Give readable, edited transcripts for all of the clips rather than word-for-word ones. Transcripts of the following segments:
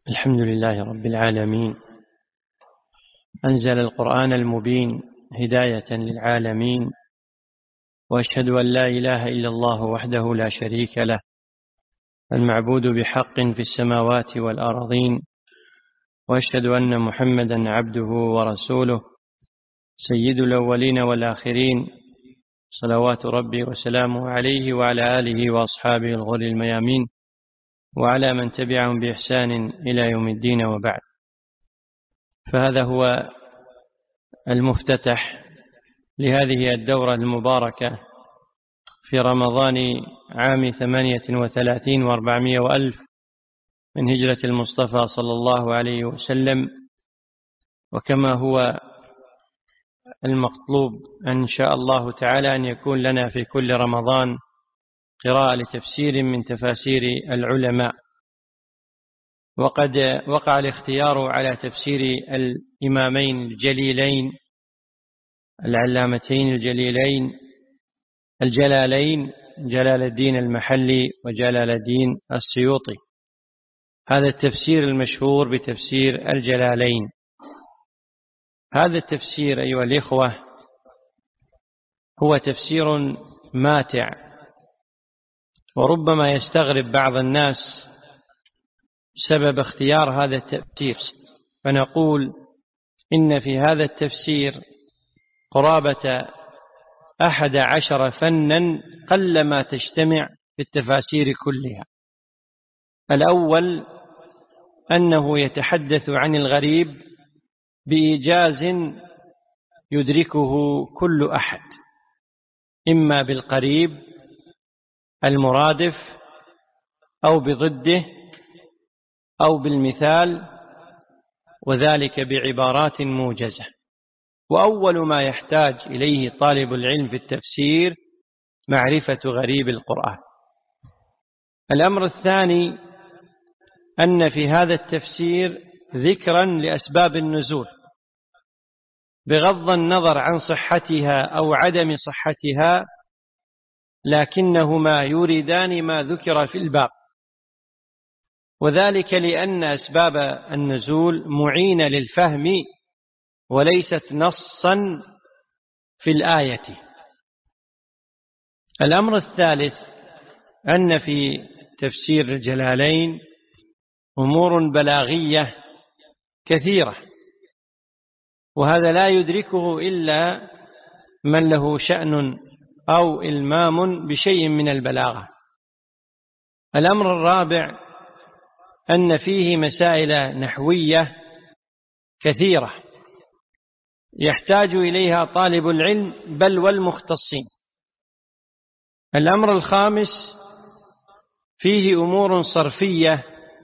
الحمد لله رب العالمين، أنزل القرآن المبين هداية للعالمين، وأشهد أن لا إله إلا الله وحده لا شريك له، المعبود بحق في السماوات والأرضين، وأشهد أن محمدا عبده ورسوله سيد الأولين والآخرين، صلوات ربي وسلامه عليه وعلى آله وأصحابه الغر الميامين، وعلى من تبعهم بإحسان إلى يوم الدين، وبعد. فهذا هو المفتتح لهذه الدورة المباركة في رمضان عام 38 و400 وألف من هجرة المصطفى صلى الله عليه وسلم. وكما هو المطلوب إن شاء الله تعالى أن يكون لنا في كل رمضان قراءة لتفسير من تفاسير العلماء. وقد وقع الاختيار على تفسير الإمامين الجليلين العلامتين الجلالين جلال الدين المحلي وجلال الدين السيوطي. هذا التفسير المشهور بتفسير الجلالين. هذا التفسير أيها الإخوة هو تفسير ماتع، وربما يستغرب بعض الناس سبب اختيار هذا التفسير، فنقول إن في هذا التفسير قرابة 11 فنا قلما تجتمع في التفاسير كلها. الأول أنه يتحدث عن الغريب بإيجاز يدركه كل أحد، إما بالقريب المرادف أو بضده أو بالمثال، وذلك بعبارات موجزة. وأول ما يحتاج إليه طالب العلم في التفسير معرفة غريب القرآن. الأمر الثاني أن في هذا التفسير ذكرا لأسباب النزول بغض النظر عن صحتها أو عدم صحتها، لكنهما يوردان ما ذكر في الباب، وذلك لأن أسباب النزول معينة للفهم وليست نصا في الآية. الأمر الثالث أن في تفسير الجلالين أمور بلاغية كثيرة، وهذا لا يدركه إلا من له شأن أو إلمام بشيء من البلاغة. الأمر الرابع أن فيه مسائل نحوية كثيرة يحتاج إليها طالب العلم بل والمختصين. الأمر الخامس فيه أمور صرفية،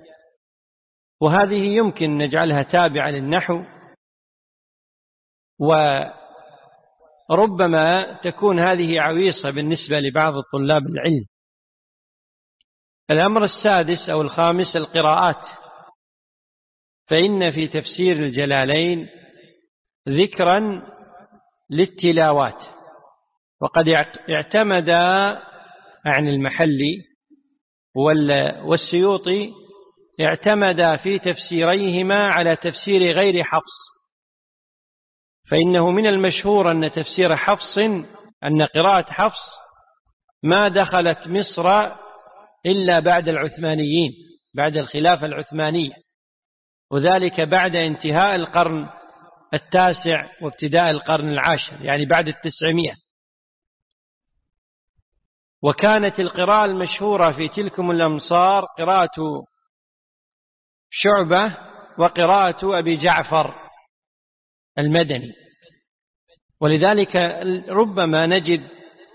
وهذه يمكن نجعلها تابعة للنحو، وربما تكون هذه عويصة بالنسبة لبعض طلاب العلم. الأمر السادس أو الخامس القراءات، فإن في تفسير الجلالين ذكرا للتلاوات، وقد اعتمد عن المحلي والسيوطي اعتمد في تفسيريهما على تفسير غير حفص، فإنه من المشهور أن تفسير حفص أن قراءة حفص ما دخلت مصر إلا بعد العثمانيين، بعد الخلافة العثمانية، وذلك بعد انتهاء القرن 9 وابتداء القرن 10، يعني بعد 900. وكانت القراءة المشهورة في تلكم الأمصار قراءة شعبة وقراءة أبي جعفر المدني، ولذلك ربما نجد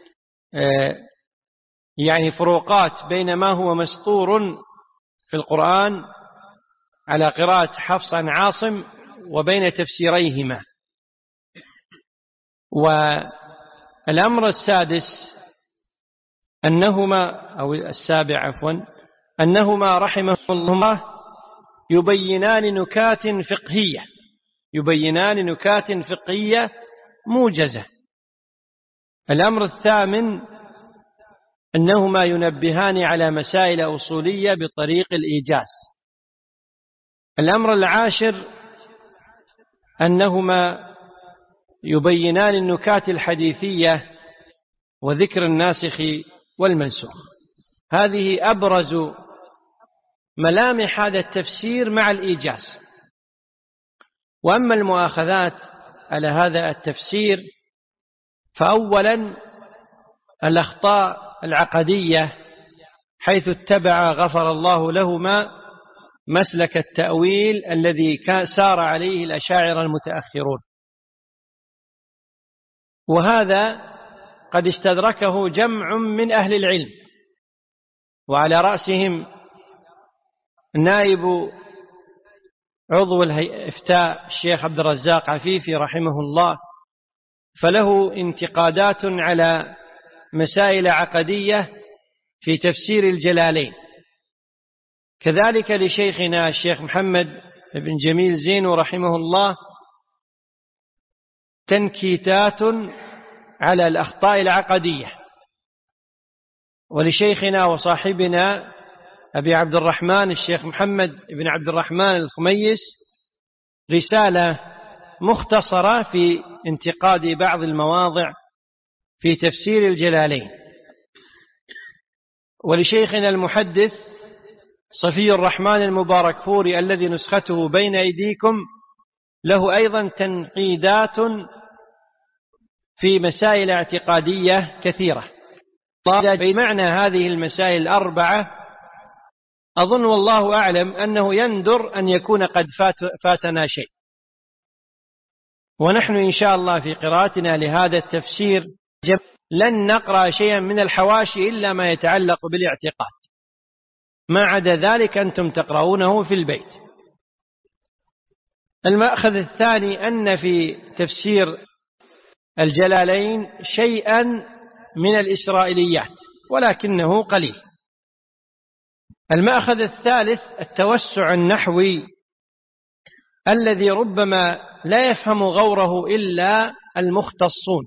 يعني فروقات بين ما هو مسطور في القرآن على قراءة حفص عن عاصم وبين تفسيريهما. والأمر السادس أنهما أو السابع عفوا أنهما رحمه الله يبينان نكات فقهية موجزة. الأمر الثامن أنهما ينبهان على مسائل أصولية بطريق الإيجاز. الأمر العاشر أنهما يبينان النكات الحديثية وذكر الناسخ والمنسوخ. هذه أبرز ملامح هذا التفسير مع الإيجاز. وأما المؤاخذات على هذا التفسير فأولا الأخطاء العقدية، حيث اتبع غفر الله لهما مسلك التأويل الذي سار عليه الأشاعرة المتأخرون، وهذا قد استدركه جمع من أهل العلم، وعلى رأسهم نائب عضو الإفتاء الشيخ عبد الرزاق عفيفي رحمه الله، فله انتقادات على مسائل عقدية في تفسير الجلالين. كذلك لشيخنا الشيخ محمد بن جميل زينو رحمه الله تنكيتات على الأخطاء العقدية. ولشيخنا وصاحبنا أبي عبد الرحمن الشيخ محمد بن عبد الرحمن الخميس رسالة مختصرة في انتقاد بعض المواضع في تفسير الجلالين. ولشيخنا المحدث صفي الرحمن المباركفوري الذي نسخته بين أيديكم له أيضا تنقيدات في مسائل اعتقادية كثيرة. بمعنى هذه المسائل الأربعة أظن والله أعلم أنه يندر أن يكون قد فاتنا شيء، ونحن إن شاء الله في قراءتنا لهذا التفسير لن نقرأ شيئا من الحواشي إلا ما يتعلق بالاعتقاد، ما عدا ذلك أنتم تقرؤونه في البيت. المأخذ الثاني أن في تفسير الجلالين شيئا من الإسرائيليات ولكنه قليل. المأخذ الثالث التوسع النحوي الذي ربما لا يفهم غوره إلا المختصون،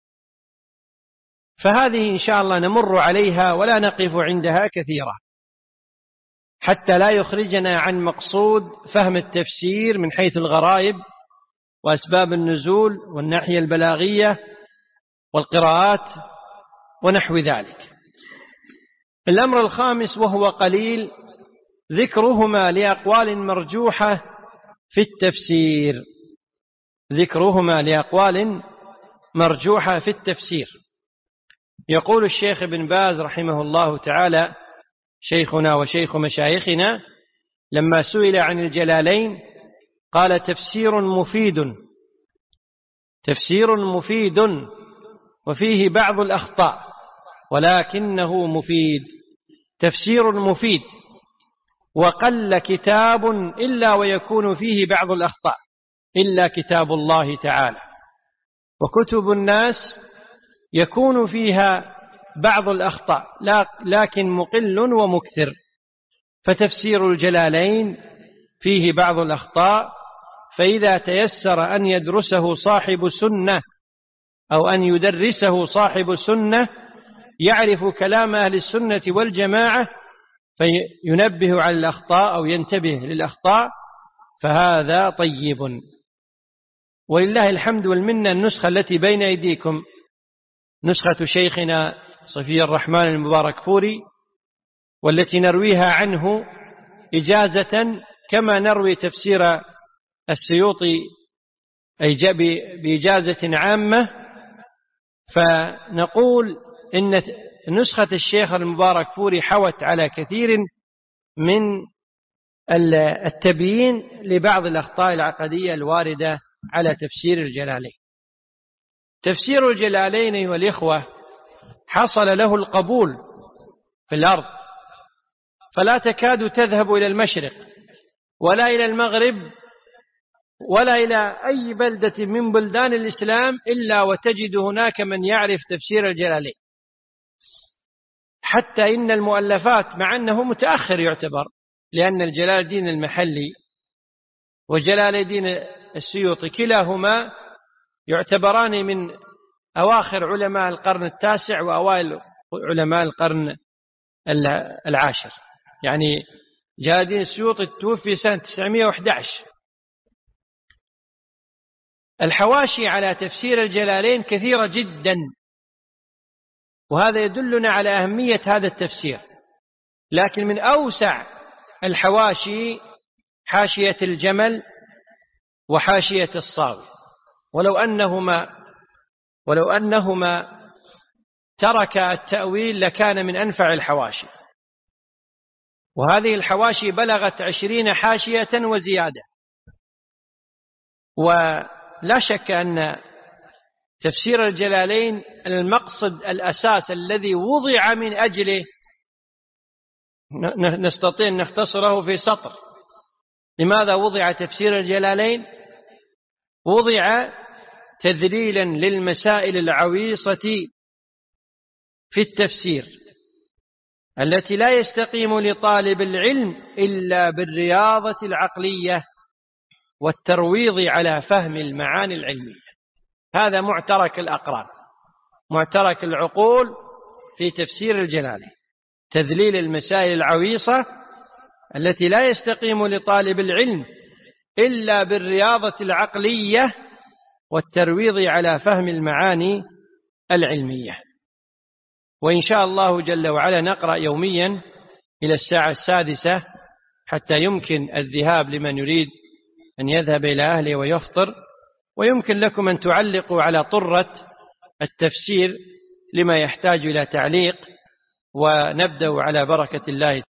فهذه إن شاء الله نمر عليها ولا نقف عندها كثيرا حتى لا يخرجنا عن مقصود فهم التفسير من حيث الغرائب وأسباب النزول والناحية البلاغية والقراءات ونحو ذلك. الأمر الخامس وهو قليل ذكرهما لأقوال مرجوحة في التفسير، ذكرهما لأقوال مرجوحة في التفسير. يقول الشيخ ابن باز رحمه الله تعالى شيخنا وشيخ مشايخنا لما سئل عن الجلالين قال تفسير مفيد وفيه بعض الأخطاء ولكنه مفيد، تفسير مفيد وقل كتاب إلا ويكون فيه بعض الأخطاء إلا كتاب الله تعالى، وكتب الناس يكون فيها بعض الأخطاء لكن مقل ومكثر، فتفسير الجلالين فيه بعض الأخطاء، فإذا تيسر أن يدرسه صاحب سنة أو أن يدرسه صاحب سنة يعرف كلام أهل السنة والجماعة فينبه على الأخطاء أو ينتبه للأخطاء فهذا طيب. ولله الحمد والمنة النسخة التي بين أيديكم نسخة شيخنا صفي الرحمن المباركفوري، والتي نرويها عنه إجازة كما نروي تفسير السيوطي بإجازة عامة، فنقول إن نسخة الشيخ المباركفوري حوت على كثير من التبيين لبعض الأخطاء العقدية الواردة على تفسير الجلالين. تفسير الجلالين أيها الإخوة حصل له القبول في الأرض، فلا تكاد تذهب إلى المشرق ولا إلى المغرب ولا إلى أي بلدة من بلدان الإسلام إلا وتجد هناك من يعرف تفسير الجلالين، حتى إن المؤلفات مع أنه متأخر يعتبر، لأن الجلال الدين المحلي وجلال الدين السيوطي كلاهما يعتبران من أواخر علماء القرن التاسع وأوائل علماء القرن العاشر، يعني جلال الدين السيوطي توفي سنة 911. الحواشي على تفسير الجلالين كثيرة جدا، وهذا يدلنا على أهمية هذا التفسير. لكن من أوسع الحواشي حاشية الجمل وحاشية الصاوي، ولو أنهما ترك التأويل لكان من أنفع الحواشي. وهذه الحواشي بلغت 20 حاشية وزيادة. ولا شك أن تفسير الجلالين المقصد الأساس الذي وضع من أجله نستطيع أن نختصره في سطر. لماذا وضع تفسير الجلالين؟ وضع تذليلا للمسائل العويصة في التفسير التي لا يستقيم لطالب العلم إلا بالرياضة العقلية والترويض على فهم المعاني العلمية. هذا معترك الأقران، معترك العقول في تفسير الجلالين، تذليل المسائل العويصة التي لا يستقيم لطالب العلم إلا بالرياضة العقلية والترويض على فهم المعاني العلمية. وإن شاء الله جل وعلا نقرأ يوميا إلى الساعة 6 حتى يمكن الذهاب لمن يريد أن يذهب إلى أهله ويفطر، ويمكن لكم أن تعلقوا على طرة التفسير لما يحتاج إلى تعليق، ونبدأ على بركة الله.